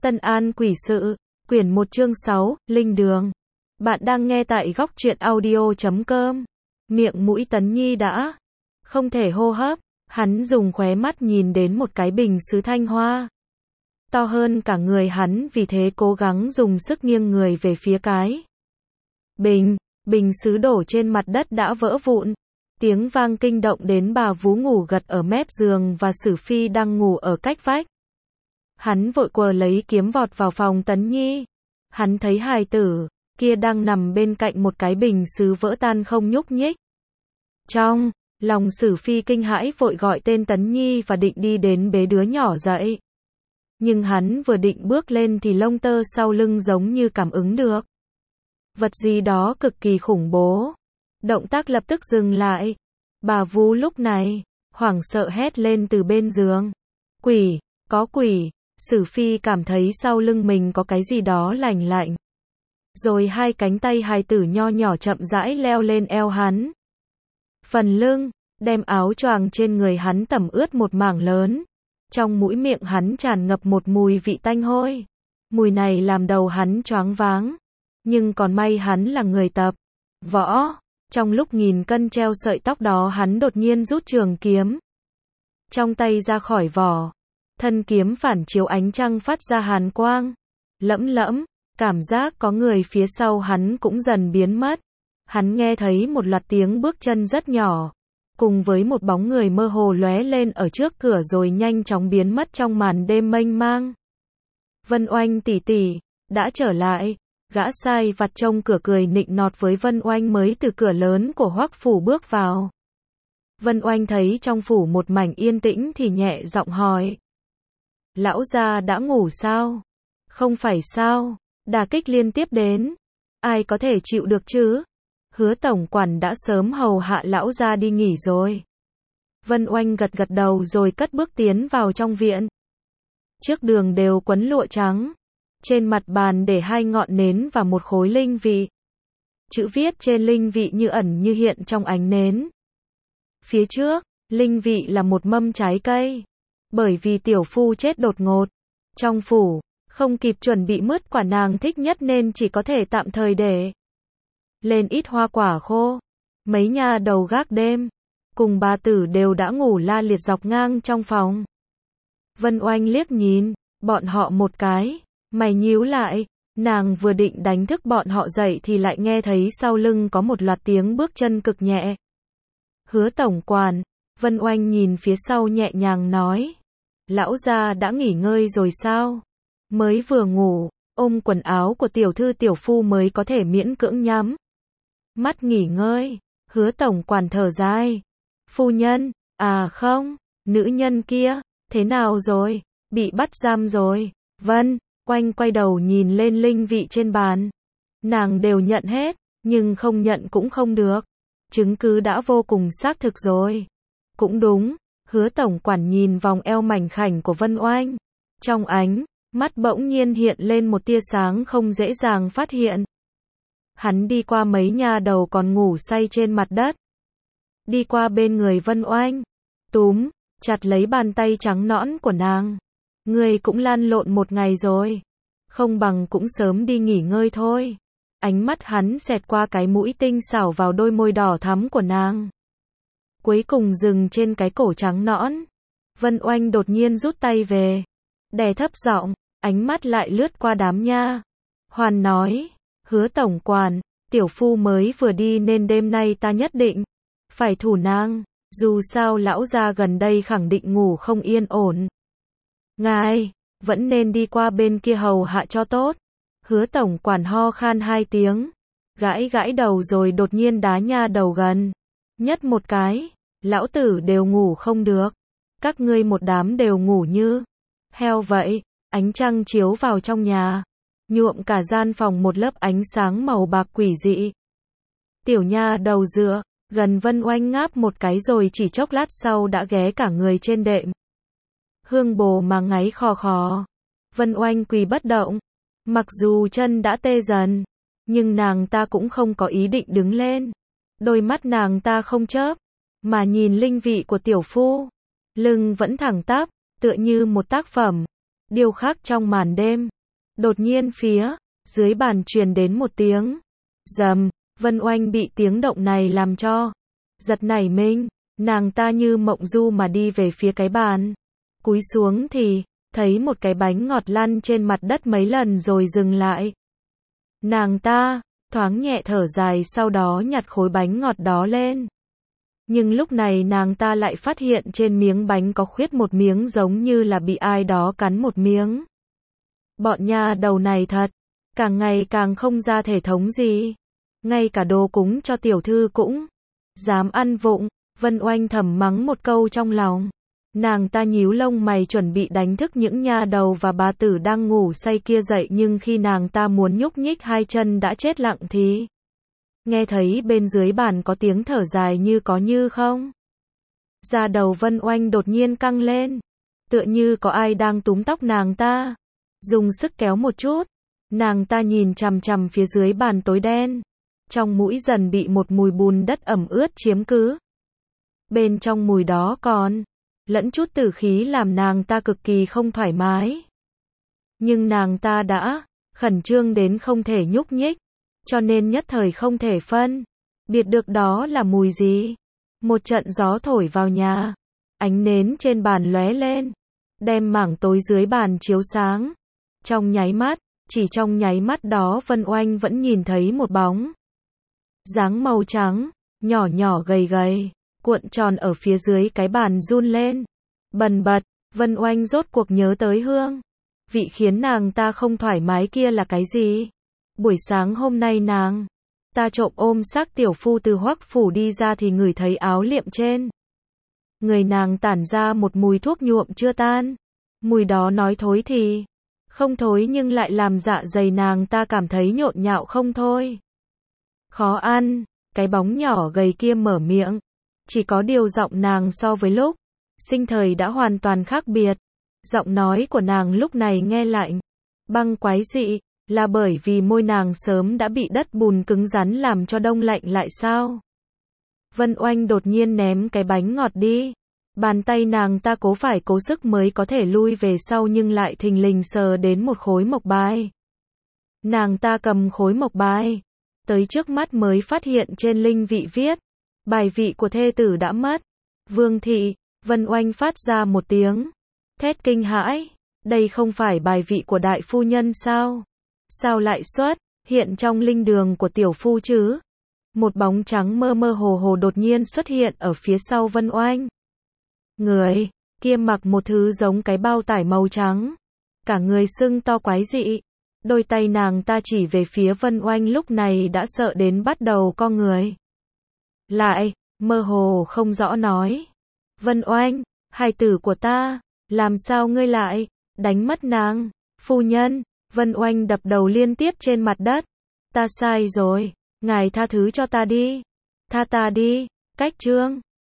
Tân An Quỷ Sự, quyển 1 chương 6, Linh Đường. Bạn đang nghe tại góc truyện audio.com. Miệng mũi Tấn Nhi đã không thể hô hấp, hắn dùng khóe mắt nhìn đến một cái bình sứ thanh hoa. To hơn cả người hắn, vì thế cố gắng dùng sức nghiêng người về phía cái bình sứ đổ trên mặt đất đã vỡ vụn. Tiếng vang kinh động đến bà vú ngủ gật ở mép giường và Sử Phi đang ngủ ở cách vách. Hắn vội quờ lấy kiếm vọt vào phòng Tấn Nhi. Hắn thấy hài tử kia đang nằm bên cạnh một cái bình sứ vỡ tan không nhúc nhích. Trong lòng Sử Phi kinh hãi, vội gọi tên Tấn Nhi và định đi đến bế đứa nhỏ dậy. Nhưng hắn vừa định bước lên thì lông tơ sau lưng giống như cảm ứng được vật gì đó cực kỳ khủng bố. Động tác lập tức dừng lại. Bà vú lúc này hoảng sợ hét lên từ bên giường. Quỷ, có quỷ. Sử Phi cảm thấy sau lưng mình có cái gì đó lạnh lạnh. Rồi hai cánh tay hài tử nho nhỏ chậm rãi leo lên eo hắn. Phần lưng, đem áo choàng trên người hắn tẩm ướt một mảng lớn. Trong mũi miệng hắn tràn ngập một mùi vị tanh hôi. Mùi này làm đầu hắn choáng váng. Nhưng còn may hắn là người tập võ. Trong lúc nghìn cân treo sợi tóc đó, hắn đột nhiên rút trường kiếm trong tay ra khỏi vỏ. Thân kiếm phản chiếu ánh trăng phát ra hàn quang lẫm lẫm, cảm giác có người phía sau hắn cũng dần biến mất. Hắn nghe thấy một loạt tiếng bước chân rất nhỏ, cùng với một bóng người mơ hồ lóe lên ở trước cửa rồi nhanh chóng biến mất trong màn đêm mênh mang. Vân Oanh tỷ tỷ đã trở lại. Gã sai vặt trông cửa cười nịnh nọt với Vân Oanh mới từ cửa lớn của Hoắc phủ bước vào. Vân Oanh thấy trong phủ một mảnh yên tĩnh thì nhẹ giọng hỏi. Lão gia đã ngủ sao? Không phải sao? Đả kích liên tiếp đến. Ai có thể chịu được chứ? Hứa tổng quản đã sớm hầu hạ lão gia đi nghỉ rồi. Vân Oanh gật gật đầu rồi cất bước tiến vào trong viện. Trước đường đều quấn lụa trắng. Trên mặt bàn để hai ngọn nến và một khối linh vị. Chữ viết trên linh vị như ẩn như hiện trong ánh nến. Phía trước, linh vị là một mâm trái cây. Bởi vì tiểu phu chết đột ngột trong phủ, không kịp chuẩn bị mứt quả nàng thích nhất nên chỉ có thể tạm thời để lên ít hoa quả khô. Mấy nha đầu gác đêm cùng bà tử đều đã ngủ la liệt dọc ngang trong phòng. Vân Oanh liếc nhìn bọn họ một cái, mày nhíu lại. Nàng vừa định đánh thức bọn họ dậy thì lại nghe thấy sau lưng có một loạt tiếng bước chân cực nhẹ. Hứa tổng quản. Vân Oanh nhìn phía sau nhẹ nhàng nói. Lão gia đã nghỉ ngơi rồi sao? Mới vừa ngủ, ôm quần áo của tiểu thư tiểu phu mới có thể miễn cưỡng nhắm mắt nghỉ ngơi. Hứa tổng quản thở dài. Phu nhân, à không, nữ nhân kia, thế nào rồi? Bị bắt giam rồi. Vân Oanh quay đầu nhìn lên linh vị trên bàn. Nàng đều nhận hết, nhưng không nhận cũng không được. Chứng cứ đã vô cùng xác thực rồi. Cũng đúng. Hứa tổng quản nhìn vòng eo mảnh khảnh của Vân Oanh. Trong ánh mắt bỗng nhiên hiện lên một tia sáng không dễ dàng phát hiện. Hắn đi qua mấy nha đầu còn ngủ say trên mặt đất. Đi qua bên người Vân Oanh. Túm chặt lấy bàn tay trắng nõn của nàng. Người cũng lăn lộn một ngày rồi. Không bằng cũng sớm đi nghỉ ngơi thôi. Ánh mắt hắn xẹt qua cái mũi tinh xảo vào đôi môi đỏ thắm của nàng. Cuối cùng dừng trên cái cổ trắng nõn. Vân Oanh đột nhiên rút tay về. Đè thấp giọng, ánh mắt lại lướt qua đám nha hoàn nói. Hứa tổng quản, tiểu phu mới vừa đi nên đêm nay ta nhất định phải thủ nàng. Dù sao lão gia gần đây khẳng định ngủ không yên ổn. Ngài vẫn nên đi qua bên kia hầu hạ cho tốt. Hứa tổng quản ho khan hai tiếng, gãi gãi đầu rồi đột nhiên đá nha đầu gần nhất một cái. Lão tử đều ngủ không được, các ngươi một đám đều ngủ như heo vậy. Ánh trăng chiếu vào trong nhà, nhuộm cả gian phòng một lớp ánh sáng màu bạc quỷ dị. Tiểu nha đầu dựa gần Vân Oanh ngáp một cái rồi chỉ chốc lát sau đã ghé cả người trên đệm hương bồ mà ngáy khò khò. Vân Oanh quỳ bất động. Mặc dù chân đã tê dần, nhưng nàng ta cũng không có ý định đứng lên. Đôi mắt nàng ta không chớp, mà nhìn linh vị của tiểu phu. Lưng vẫn thẳng tắp, tựa như một tác phẩm điêu khắc trong màn đêm. Đột nhiên phía dưới bàn truyền đến một tiếng rầm, Vân Oanh bị tiếng động này làm cho giật nảy mình, nàng ta như mộng du mà đi về phía cái bàn. Cúi xuống thì thấy một cái bánh ngọt lăn trên mặt đất mấy lần rồi dừng lại. Nàng ta thoáng nhẹ thở dài sau đó nhặt khối bánh ngọt đó lên. Nhưng lúc này nàng ta lại phát hiện trên miếng bánh có khuyết một miếng giống như là bị ai đó cắn một miếng. Bọn nha đầu này thật, càng ngày càng không ra thể thống gì. Ngay cả đồ cúng cho tiểu thư cũng dám ăn vụng. Vân Oanh thầm mắng một câu trong lòng. Nàng ta nhíu lông mày chuẩn bị đánh thức những nha đầu và bà tử đang ngủ say kia dậy, nhưng khi nàng ta muốn nhúc nhích hai chân đã chết lặng thì nghe thấy bên dưới bàn có tiếng thở dài như có như không. Da đầu Vân Oanh đột nhiên căng lên, tựa như có ai đang túm tóc nàng ta. Dùng sức kéo một chút, nàng ta nhìn chằm chằm phía dưới bàn tối đen. Trong mũi dần bị một mùi bùn đất ẩm ướt chiếm cứ. Bên trong mùi đó còn lẫn chút tử khí làm nàng ta cực kỳ không thoải mái. Nhưng nàng ta đã khẩn trương đến không thể nhúc nhích, cho nên nhất thời không thể phân biệt được đó là mùi gì. Một trận gió thổi vào nhà, ánh nến trên bàn lóe lên, đem mảng tối dưới bàn chiếu sáng. Trong nháy mắt, chỉ trong nháy mắt đó Vân Oanh vẫn nhìn thấy một bóng dáng màu trắng, nhỏ nhỏ gầy gầy, cuộn tròn ở phía dưới cái bàn run lên. Bần bật, Vân Oanh rốt cuộc nhớ tới hương vị khiến nàng ta không thoải mái kia là cái gì. Buổi sáng hôm nay nàng ta trộm ôm xác tiểu phu từ Hoắc phủ đi ra thì ngửi thấy áo liệm trên người nàng tản ra một mùi thuốc nhuộm chưa tan. Mùi đó nói thối thì không thối nhưng lại làm dạ dày nàng ta cảm thấy nhộn nhạo không thôi. Khó ăn, cái bóng nhỏ gầy kia mở miệng. Chỉ có điều giọng nàng so với lúc sinh thời đã hoàn toàn khác biệt. Giọng nói của nàng lúc này nghe lạnh, băng quái dị, là bởi vì môi nàng sớm đã bị đất bùn cứng rắn làm cho đông lạnh lại sao? Vân Oanh đột nhiên ném cái bánh ngọt đi. Bàn tay nàng ta cố sức mới có thể lui về sau nhưng lại thình lình sờ đến một khối mộc bài. Nàng ta cầm khối mộc bài tới trước mắt mới phát hiện trên linh vị viết bài vị của thê tử đã mất. Vương thị. Vân Oanh phát ra một tiếng thét kinh hãi. Đây không phải bài vị của đại phu nhân sao? Sao lại xuất hiện trong linh đường của tiểu phu chứ? Một bóng trắng mơ mơ hồ hồ đột nhiên xuất hiện ở phía sau Vân Oanh. Người kia mặc một thứ giống cái bao tải màu trắng, cả người sưng to quái dị. Đôi tay nàng ta chỉ về phía Vân Oanh lúc này đã sợ đến bắt đầu co người lại, mơ hồ không rõ nói. Vân Oanh, hài tử của ta, làm sao ngươi lại đánh mất nàng? Phu nhân. Vân Oanh đập đầu liên tiếp trên mặt đất. Ta sai rồi, ngài tha thứ cho ta đi. Tha ta đi. Cách chương